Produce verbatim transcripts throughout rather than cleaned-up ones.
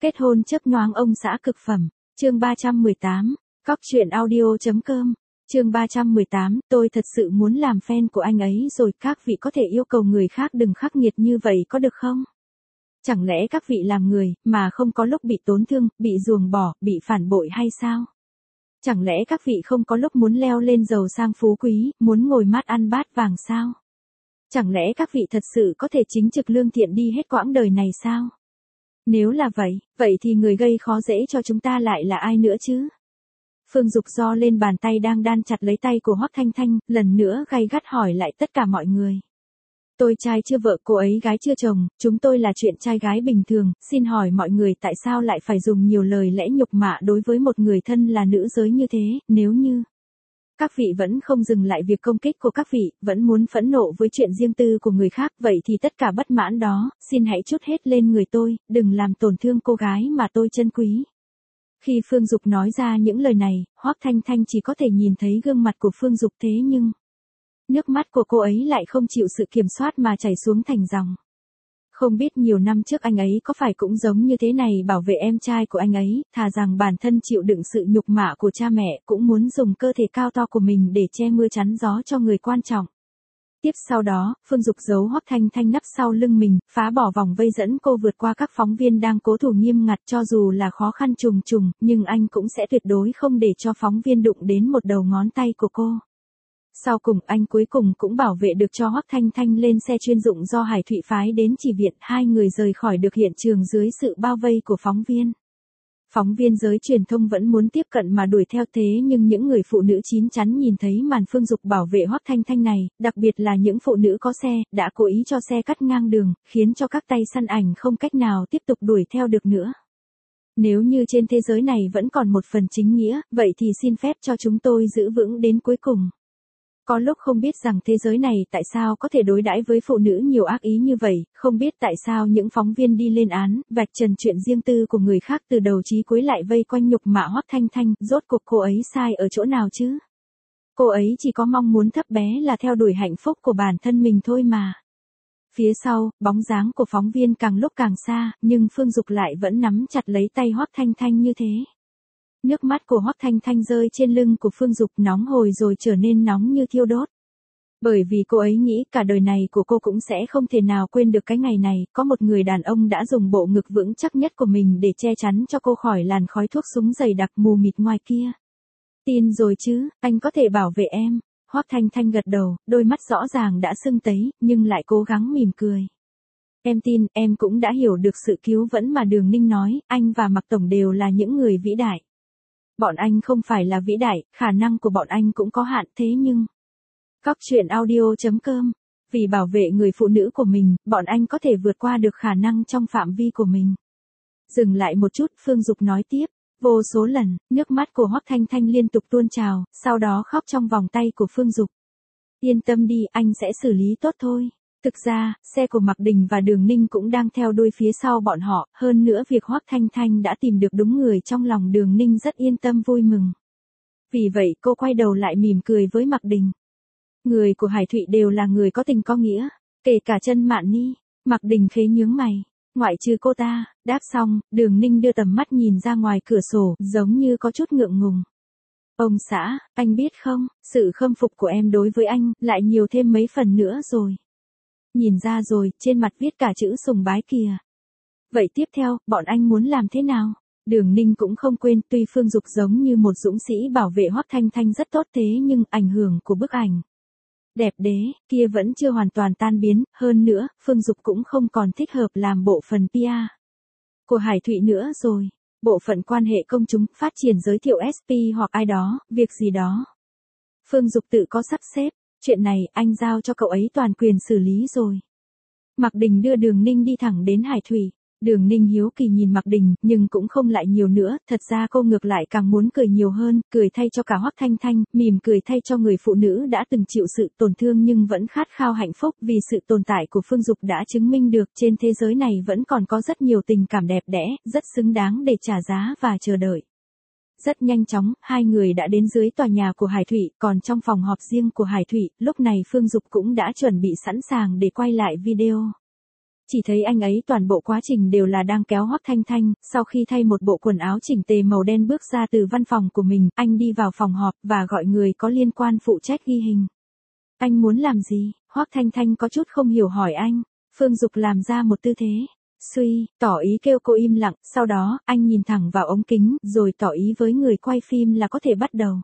Kết hôn chớp nhoáng ông xã cực phẩm, chương ba trăm mười tám, cóc truyện audio.com, chương ba trăm mười tám, tôi thật sự muốn làm fan của anh ấy rồi, các vị có thể yêu cầu người khác đừng khắc nghiệt như vậy có được không? Chẳng lẽ các vị làm người, mà không có lúc bị tổn thương, bị ruồng bỏ, bị phản bội hay sao? Chẳng lẽ các vị không có lúc muốn leo lên giàu sang phú quý, muốn ngồi mát ăn bát vàng sao? Chẳng lẽ các vị thật sự có thể chính trực lương thiện đi hết quãng đời này sao? Nếu là vậy, vậy thì người gây khó dễ cho chúng ta lại là ai nữa chứ? Phương Dục do lên bàn tay đang đan chặt lấy tay của Hoắc Thanh Thanh, lần nữa gay gắt hỏi lại tất cả mọi người. Tôi trai chưa vợ, cô ấy gái chưa chồng, chúng tôi là chuyện trai gái bình thường, xin hỏi mọi người tại sao lại phải dùng nhiều lời lẽ nhục mạ đối với một người thân là nữ giới như thế, nếu như các vị vẫn không dừng lại việc công kích của các vị, vẫn muốn phẫn nộ với chuyện riêng tư của người khác, vậy thì tất cả bất mãn đó, xin hãy trút hết lên người tôi, đừng làm tổn thương cô gái mà tôi trân quý. Khi Phương Dục nói ra những lời này, Hoắc Thanh Thanh chỉ có thể nhìn thấy gương mặt của Phương Dục, thế nhưng nước mắt của cô ấy lại không chịu sự kiểm soát mà chảy xuống thành dòng. Không biết nhiều năm trước anh ấy có phải cũng giống như thế này bảo vệ em trai của anh ấy, thà rằng bản thân chịu đựng sự nhục mạ của cha mẹ cũng muốn dùng cơ thể cao to của mình để che mưa chắn gió cho người quan trọng. Tiếp sau đó, Phương Dục giấu Hoắc Thanh Thanh nấp sau lưng mình, phá bỏ vòng vây dẫn cô vượt qua các phóng viên đang cố thủ nghiêm ngặt, cho dù là khó khăn trùng trùng, nhưng anh cũng sẽ tuyệt đối không để cho phóng viên đụng đến một đầu ngón tay của cô. Sau cùng anh cuối cùng cũng bảo vệ được cho Hoắc Thanh Thanh lên xe chuyên dụng do Hải Thụy phái đến chỉ viện, hai người rời khỏi được hiện trường dưới sự bao vây của phóng viên. Phóng viên giới truyền thông vẫn muốn tiếp cận mà đuổi theo, thế nhưng những người phụ nữ chín chắn nhìn thấy màn Phương Dục bảo vệ Hoắc Thanh Thanh này, đặc biệt là những phụ nữ có xe, đã cố ý cho xe cắt ngang đường, khiến cho các tay săn ảnh không cách nào tiếp tục đuổi theo được nữa. Nếu như trên thế giới này vẫn còn một phần chính nghĩa, vậy thì xin phép cho chúng tôi giữ vững đến cuối cùng. Có lúc không biết rằng thế giới này tại sao có thể đối đãi với phụ nữ nhiều ác ý như vậy, không biết tại sao những phóng viên đi lên án, vạch trần chuyện riêng tư của người khác từ đầu chí cuối lại vây quanh nhục mạ Hoắc Thanh Thanh, rốt cuộc cô ấy sai ở chỗ nào chứ? Cô ấy chỉ có mong muốn thấp bé là theo đuổi hạnh phúc của bản thân mình thôi mà. Phía sau, bóng dáng của phóng viên càng lúc càng xa, nhưng Phương Dục lại vẫn nắm chặt lấy tay Hoắc Thanh Thanh như thế. Nước mắt của Hoắc Thanh Thanh rơi trên lưng của Phương Dục, nóng hổi rồi trở nên nóng như thiêu đốt. Bởi vì cô ấy nghĩ cả đời này của cô cũng sẽ không thể nào quên được cái ngày này, có một người đàn ông đã dùng bộ ngực vững chắc nhất của mình để che chắn cho cô khỏi làn khói thuốc súng dày đặc mù mịt ngoài kia. Tin rồi chứ, anh có thể bảo vệ em. Hoắc Thanh Thanh gật đầu, đôi mắt rõ ràng đã sưng tấy, nhưng lại cố gắng mỉm cười. Em tin, em cũng đã hiểu được sự cứu vẫn mà Đường Ninh nói, anh và Mạc Tổng đều là những người vĩ đại. Bọn anh không phải là vĩ đại, khả năng của bọn anh cũng có hạn, thế nhưng cóc truyện audio.com, vì bảo vệ người phụ nữ của mình, bọn anh có thể vượt qua được khả năng trong phạm vi của mình. Dừng lại một chút, Phương Dục nói tiếp, vô số lần, nước mắt của Hoắc Thanh Thanh liên tục tuôn trào, sau đó khóc trong vòng tay của Phương Dục. Yên tâm đi, anh sẽ xử lý tốt thôi. Thực ra, xe của Mạc Đình và Đường Ninh cũng đang theo đuôi phía sau bọn họ, hơn nữa việc Hoắc Thanh Thanh đã tìm được đúng người trong lòng Đường Ninh rất yên tâm vui mừng. Vì vậy cô quay đầu lại mỉm cười với Mạc Đình. Người của Hải Thụy đều là người có tình có nghĩa, kể cả Chân Mạn Ni. Mạc Đình khế nhướng mày, ngoại trừ cô ta. Đáp xong, Đường Ninh đưa tầm mắt nhìn ra ngoài cửa sổ, giống như có chút ngượng ngùng. Ông xã, anh biết không, sự khâm phục của em đối với anh, lại nhiều thêm mấy phần nữa rồi. Nhìn ra rồi, trên mặt viết cả chữ sùng bái kìa. Vậy tiếp theo, bọn anh muốn làm thế nào? Đường Ninh cũng không quên, tuy Phương Dục giống như một dũng sĩ bảo vệ Hoắc Thanh Thanh rất tốt, thế nhưng ảnh hưởng của bức ảnh đẹp đẽ kia vẫn chưa hoàn toàn tan biến, hơn nữa, Phương Dục cũng không còn thích hợp làm bộ phận pê e của Hải Thụy nữa rồi. Bộ phận quan hệ công chúng, phát triển giới thiệu ét pê hoặc ai đó, việc gì đó. Phương Dục tự có sắp xếp. Chuyện này, anh giao cho cậu ấy toàn quyền xử lý rồi. Mạc Đình đưa Đường Ninh đi thẳng đến Hải Thụy. Đường Ninh hiếu kỳ nhìn Mạc Đình, nhưng cũng không lại nhiều nữa, thật ra cô ngược lại càng muốn cười nhiều hơn, cười thay cho cả Hoắc Thanh Thanh, mỉm cười thay cho người phụ nữ đã từng chịu sự tổn thương nhưng vẫn khát khao hạnh phúc, vì sự tồn tại của Phương Dục đã chứng minh được trên thế giới này vẫn còn có rất nhiều tình cảm đẹp đẽ, rất xứng đáng để trả giá và chờ đợi. Rất nhanh chóng, hai người đã đến dưới tòa nhà của Hải Thụy, còn trong phòng họp riêng của Hải Thụy, lúc này Phương Dục cũng đã chuẩn bị sẵn sàng để quay lại video. Chỉ thấy anh ấy toàn bộ quá trình đều là đang kéo Hoắc Thanh Thanh, sau khi thay một bộ quần áo chỉnh tề màu đen bước ra từ văn phòng của mình, anh đi vào phòng họp và gọi người có liên quan phụ trách ghi hình. Anh muốn làm gì? Hoắc Thanh Thanh có chút không hiểu hỏi anh. Phương Dục làm ra một tư thế suy, tỏ ý kêu cô im lặng, sau đó, anh nhìn thẳng vào ống kính, rồi tỏ ý với người quay phim là có thể bắt đầu.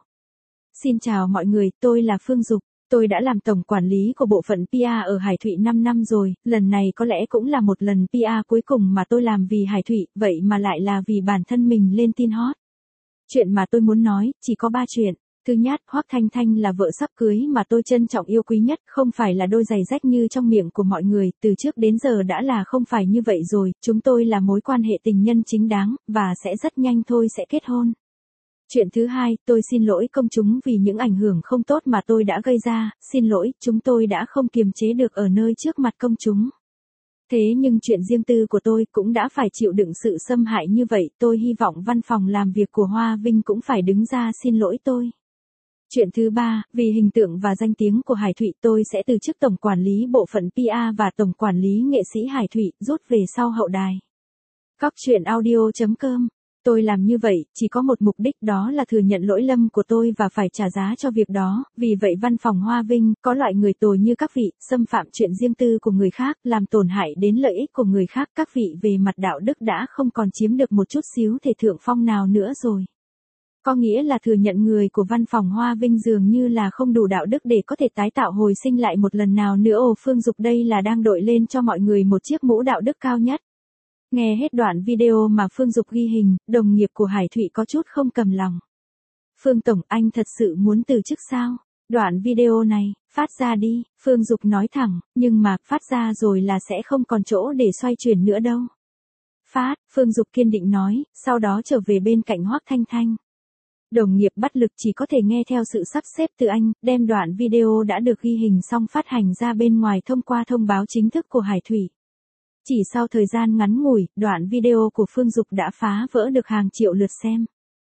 Xin chào mọi người, tôi là Phương Dục. Tôi đã làm tổng quản lý của bộ phận pê e ở Hải Thụy năm năm rồi, lần này có lẽ cũng là một lần pê e cuối cùng mà tôi làm vì Hải Thụy, vậy mà lại là vì bản thân mình lên tin hot. Chuyện mà tôi muốn nói, chỉ có ba chuyện. Thứ nhất, Hoắc Thanh Thanh là vợ sắp cưới mà tôi trân trọng yêu quý nhất, không phải là đôi giày rách như trong miệng của mọi người, từ trước đến giờ đã là không phải như vậy rồi, chúng tôi là mối quan hệ tình nhân chính đáng, và sẽ rất nhanh thôi sẽ kết hôn. Chuyện thứ hai, tôi xin lỗi công chúng vì những ảnh hưởng không tốt mà tôi đã gây ra, xin lỗi, chúng tôi đã không kiềm chế được ở nơi trước mặt công chúng. Thế nhưng chuyện riêng tư của tôi cũng đã phải chịu đựng sự xâm hại như vậy, tôi hy vọng văn phòng làm việc của Hoa Vinh cũng phải đứng ra xin lỗi tôi. Chuyện thứ ba, vì hình tượng và danh tiếng của Hải Thụy tôi sẽ từ chức tổng quản lý bộ phận pê e và tổng quản lý nghệ sĩ Hải Thụy, rút về sau hậu đài. Cóc truyện audio chấm com. Tôi làm như vậy, chỉ có một mục đích đó là thừa nhận lỗi lầm của tôi và phải trả giá cho việc đó, vì vậy văn phòng Hoa Vinh, có loại người tồi như các vị, xâm phạm chuyện riêng tư của người khác, làm tổn hại đến lợi ích của người khác, các vị về mặt đạo đức đã không còn chiếm được một chút xíu thể thượng phong nào nữa rồi. Có nghĩa là thừa nhận người của văn phòng Hoa Vinh dường như là không đủ đạo đức để có thể tái tạo hồi sinh lại một lần nào nữa. Ồ, Phương Dục đây là đang đội lên cho mọi người một chiếc mũ đạo đức cao nhất. Nghe hết đoạn video mà Phương Dục ghi hình, đồng nghiệp của Hải Thụy có chút không cầm lòng. Phương Tổng, anh thật sự muốn từ chức sao? Đoạn video này, phát ra đi, Phương Dục nói thẳng, nhưng mà, phát ra rồi là sẽ không còn chỗ để xoay chuyển nữa đâu. Phát, Phương Dục kiên định nói, sau đó trở về bên cạnh Hoắc Thanh Thanh. Đồng nghiệp bất lực chỉ có thể nghe theo sự sắp xếp từ anh, đem đoạn video đã được ghi hình xong phát hành ra bên ngoài thông qua thông báo chính thức của Hải Thụy. Chỉ sau thời gian ngắn ngủi, đoạn video của Phương Dục đã phá vỡ được hàng triệu lượt xem.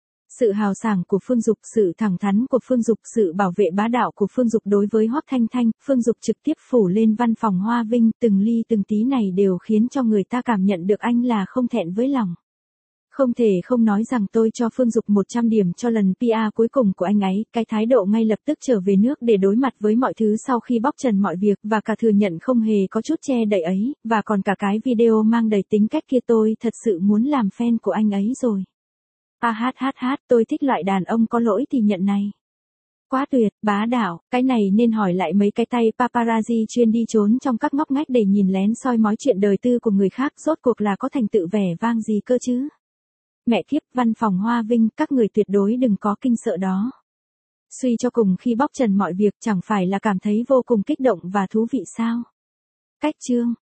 Sự hào sảng của Phương Dục, sự thẳng thắn của Phương Dục, sự bảo vệ bá đạo của Phương Dục đối với Hoắc Thanh Thanh, Phương Dục trực tiếp phủ lên văn phòng Hoa Vinh, từng ly từng tí này đều khiến cho người ta cảm nhận được anh là không thẹn với lòng. Không thể không nói rằng tôi cho Phương Dục một trăm điểm cho lần pê e cuối cùng của anh ấy, cái thái độ ngay lập tức trở về nước để đối mặt với mọi thứ sau khi bóc trần mọi việc và cả thừa nhận không hề có chút che đậy ấy, và còn cả cái video mang đầy tính cách kia tôi thật sự muốn làm fan của anh ấy rồi. A hát hát hát, tôi thích loại đàn ông có lỗi thì nhận này. Quá tuyệt, bá đạo, cái này nên hỏi lại mấy cái tay paparazzi chuyên đi trốn trong các ngóc ngách để nhìn lén soi mói chuyện đời tư của người khác, rốt cuộc là có thành tựu vẻ vang gì cơ chứ. Mẹ kiếp, văn phòng Hoa Vinh, các người tuyệt đối đừng có kinh sợ đó. Suy cho cùng khi bóc trần mọi việc chẳng phải là cảm thấy vô cùng kích động và thú vị sao? Cách chương